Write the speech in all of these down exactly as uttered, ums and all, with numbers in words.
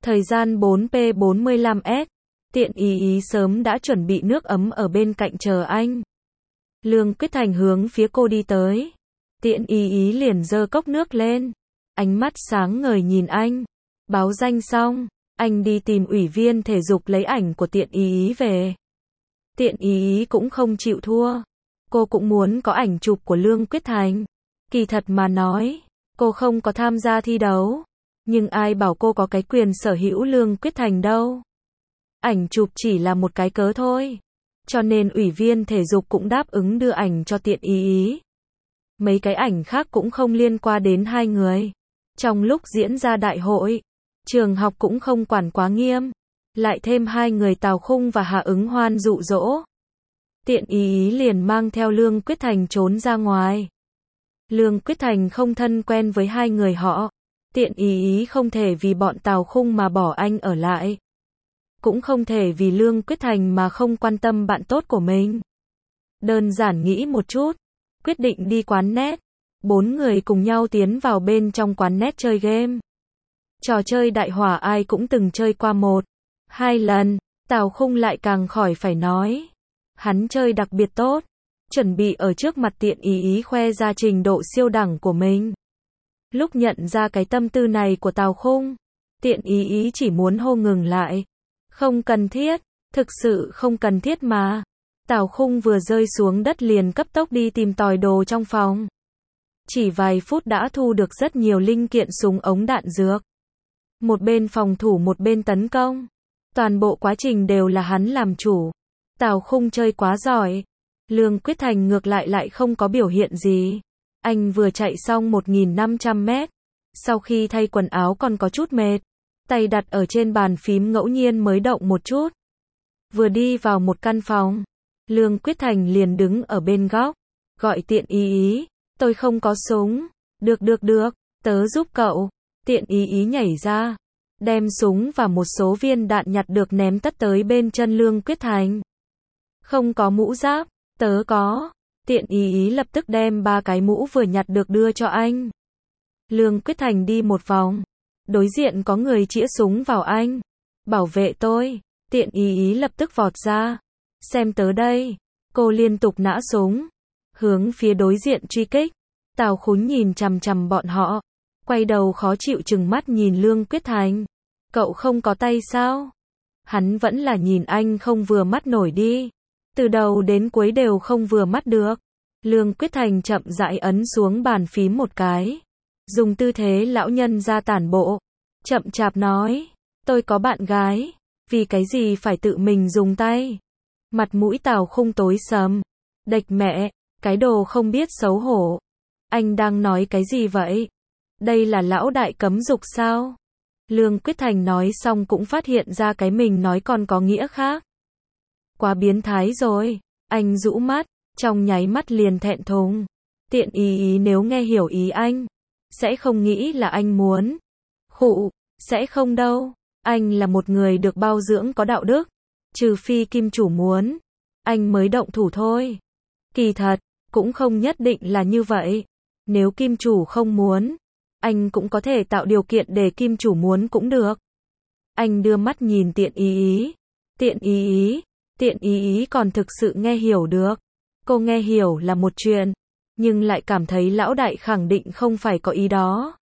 Thời gian bốn P bốn mươi lăm S. Tiện ý ý sớm đã chuẩn bị nước ấm ở bên cạnh chờ anh. Lương Quyết Thành hướng phía cô đi tới. Tiện ý ý liền giơ cốc nước lên. Ánh mắt sáng ngời nhìn anh. Báo danh xong, anh đi tìm ủy viên thể dục lấy ảnh của tiện ý ý về. Tiện ý ý cũng không chịu thua. Cô cũng muốn có ảnh chụp của Lương Quyết Thành. Kỳ thật mà nói, cô không có tham gia thi đấu. Nhưng ai bảo cô có cái quyền sở hữu Lương Quyết Thành đâu. Ảnh chụp chỉ là một cái cớ thôi. Cho nên ủy viên thể dục cũng đáp ứng đưa ảnh cho tiện ý ý. Mấy cái ảnh khác cũng không liên quan đến hai người. Trong lúc diễn ra đại hội, trường học cũng không quản quá nghiêm. Lại thêm hai người Tào Khung và Hạ Ứng Hoan dụ dỗ. Tiện ý ý liền mang theo Lương Quyết Thành trốn ra ngoài. Lương Quyết Thành không thân quen với hai người họ. Tiện ý ý không thể vì bọn Tào Khung mà bỏ anh ở lại. Cũng không thể vì Lương Quyết Thành mà không quan tâm bạn tốt của mình. Đơn giản nghĩ một chút, quyết định đi quán net. Bốn người cùng nhau tiến vào bên trong quán net chơi game. Trò chơi đại hỏa ai cũng từng chơi qua một, hai lần. Tào Khung lại càng khỏi phải nói. Hắn chơi đặc biệt tốt, chuẩn bị ở trước mặt tiện ý ý khoe ra trình độ siêu đẳng của mình. Lúc nhận ra cái tâm tư này của Tào Khung, tiện ý ý chỉ muốn hô ngừng lại. Không cần thiết, thực sự không cần thiết mà. Tào Khung vừa rơi xuống đất liền cấp tốc đi tìm tòi đồ trong phòng. Chỉ vài phút đã thu được rất nhiều linh kiện súng ống đạn dược. Một bên phòng thủ một bên tấn công. Toàn bộ quá trình đều là hắn làm chủ. Tào Khung chơi quá giỏi. Lương Quyết Thành ngược lại lại không có biểu hiện gì. Anh vừa chạy xong một nghìn năm trăm mét. Sau khi thay quần áo còn có chút mệt. Tay đặt ở trên bàn phím ngẫu nhiên mới động một chút. Vừa đi vào một căn phòng. Lương Quyết Thành liền đứng ở bên góc. Gọi tiện ý ý. Tôi không có súng. Được được được. Tớ giúp cậu. Tiện ý ý nhảy ra. Đem súng và một số viên đạn nhặt được ném tất tới bên chân Lương Quyết Thành. Không có mũ giáp. Tớ có. Tiện ý ý lập tức đem ba cái mũ vừa nhặt được đưa cho anh. Lương Quyết Thành đi một vòng. Đối diện có người chĩa súng vào anh. Bảo vệ tôi. Tiện ý ý lập tức vọt ra. Xem tớ đây. Cô liên tục nã súng. Hướng phía đối diện truy kích. Tào Khún nhìn chằm chằm bọn họ. Quay đầu khó chịu chừng mắt nhìn Lương Quyết Thành. Cậu không có tay sao? Hắn vẫn là nhìn anh không vừa mắt nổi đi. Từ đầu đến cuối đều không vừa mắt được. Lương Quyết Thành chậm rãi ấn xuống bàn phím một cái. Dùng tư thế lão nhân ra tản bộ. Chậm chạp nói. Tôi có bạn gái. Vì cái gì phải tự mình dùng tay? Mặt mũi Tào Khung tối sầm. Đệch mẹ. Cái đồ không biết xấu hổ. Anh đang nói cái gì vậy? Đây là lão đại cấm dục sao? Lương Quyết Thành nói xong cũng phát hiện ra cái mình nói còn có nghĩa khác. Quá biến thái rồi. Anh rũ mắt. Trong nháy mắt liền thẹn thùng. Tiện ý ý nếu nghe hiểu ý anh. Sẽ không nghĩ là anh muốn. Khụ. Sẽ không đâu. Anh là một người được bao dưỡng có đạo đức. Trừ phi kim chủ muốn. Anh mới động thủ thôi. Kỳ thật. Cũng không nhất định là như vậy. Nếu kim chủ không muốn. Anh cũng có thể tạo điều kiện để kim chủ muốn cũng được. Anh đưa mắt nhìn tiện ý ý. Tiện ý ý. Tiện ý ý còn thực sự nghe hiểu được. Cô nghe hiểu là một chuyện. Nhưng lại cảm thấy lão đại khẳng định không phải có ý đó.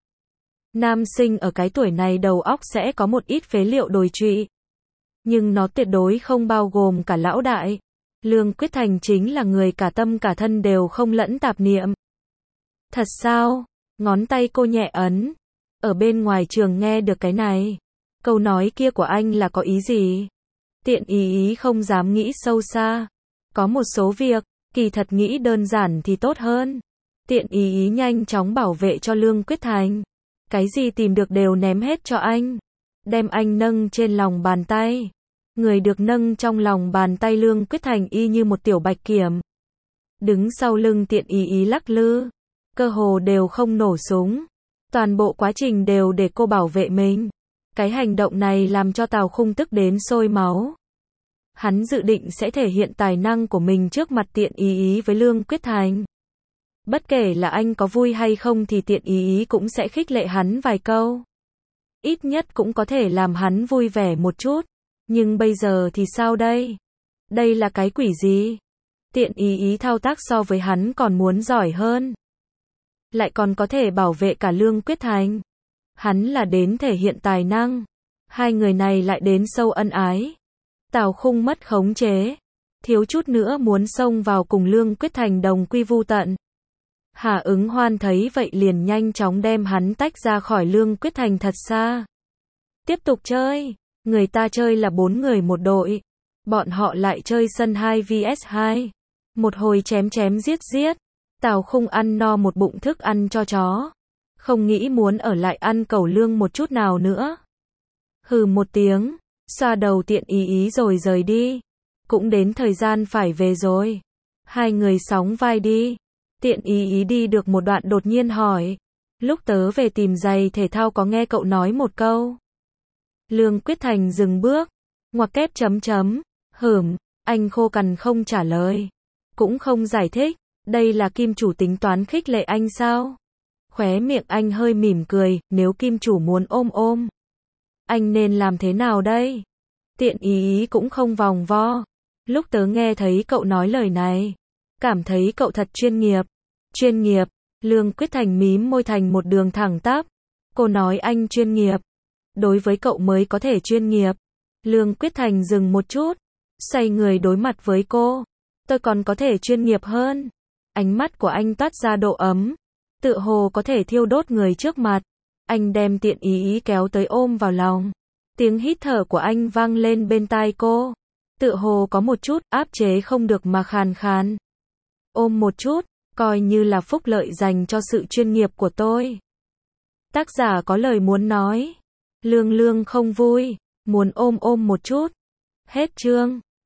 Nam sinh ở cái tuổi này đầu óc sẽ có một ít phế liệu đồi trụy. Nhưng nó tuyệt đối không bao gồm cả lão đại. Lương Quyết Thành chính là người cả tâm cả thân đều không lẫn tạp niệm. Thật sao? Ngón tay cô nhẹ ấn. Ở bên ngoài trường nghe được cái này. Câu nói kia của anh là có ý gì? Tiện ý ý không dám nghĩ sâu xa. Có một số việc, kỳ thật nghĩ đơn giản thì tốt hơn. Tiện ý ý nhanh chóng bảo vệ cho Lương Quyết Thành. Cái gì tìm được đều ném hết cho anh. Đem anh nâng trên lòng bàn tay. Người được nâng trong lòng bàn tay Lương Quyết Thành y như một tiểu bạch kiểm. Đứng sau lưng tiện ý ý lắc lư. Cơ hồ đều không nổ súng. Toàn bộ quá trình đều để cô bảo vệ mình. Cái hành động này làm cho Tào Khung tức đến sôi máu. Hắn dự định sẽ thể hiện tài năng của mình trước mặt tiện ý ý với Lương Quyết Thành. Bất kể là anh có vui hay không thì tiện ý ý cũng sẽ khích lệ hắn vài câu. ít nhất cũng có thể làm hắn vui vẻ một chút. Nhưng bây giờ thì sao đây? Đây là cái quỷ gì? Tiện ý ý thao tác so với hắn còn muốn giỏi hơn. Lại còn có thể bảo vệ cả Lương Quyết Thành. Hắn là đến thể hiện tài năng. Hai người này lại đến sâu ân ái. Tào Khung mất khống chế. Thiếu chút nữa muốn xông vào cùng Lương Quyết Thành đồng quy vu tận. Hà Ứng Hoan thấy vậy liền nhanh chóng đem hắn tách ra khỏi Lương Quyết Thành thật xa. Tiếp tục chơi. Người ta chơi là bốn người một đội. Bọn họ lại chơi sân hai vs hai. Một hồi chém chém giết giết. Tào Khung ăn no một bụng thức ăn cho chó. Không nghĩ muốn ở lại ăn cẩu lương một chút nào nữa. Hừ một tiếng, xoa đầu Tiện ý ý rồi rời đi. Cũng đến thời gian phải về rồi. Hai người sóng vai đi. Tiện ý ý đi được một đoạn đột nhiên hỏi. Lúc tớ về tìm giày thể thao có nghe cậu nói một câu. Lương Quyết Thành dừng bước. Ngoặc kép chấm chấm. Hửm, anh khô cằn không trả lời. Cũng không giải thích. Đây là Kim chủ tính toán khích lệ anh sao? Khóe miệng anh hơi mỉm cười. Nếu Kim chủ muốn ôm ôm, anh nên làm thế nào đây? Tiện ý ý cũng không vòng vo. Lúc tớ nghe thấy cậu nói lời này, cảm thấy cậu thật chuyên nghiệp. Chuyên nghiệp? Lương Quyết Thành mím môi thành một đường thẳng tắp. Cô nói anh chuyên nghiệp. Đối với cậu mới có thể chuyên nghiệp. Lương Quyết Thành dừng một chút, xoay người đối mặt với cô. Tôi còn có thể chuyên nghiệp hơn. Ánh mắt của anh toát ra độ ấm, tựa hồ có thể thiêu đốt người trước mặt. Anh đem Tiện ý ý kéo tới ôm vào lòng. Tiếng hít thở của anh vang lên bên tai cô. Tựa hồ có một chút áp chế không được mà khàn khàn. Ôm một chút, coi như là phúc lợi dành cho sự chuyên nghiệp của tôi. Tác giả có lời muốn nói. Lương Lương không vui, muốn ôm ôm một chút. Hết chương.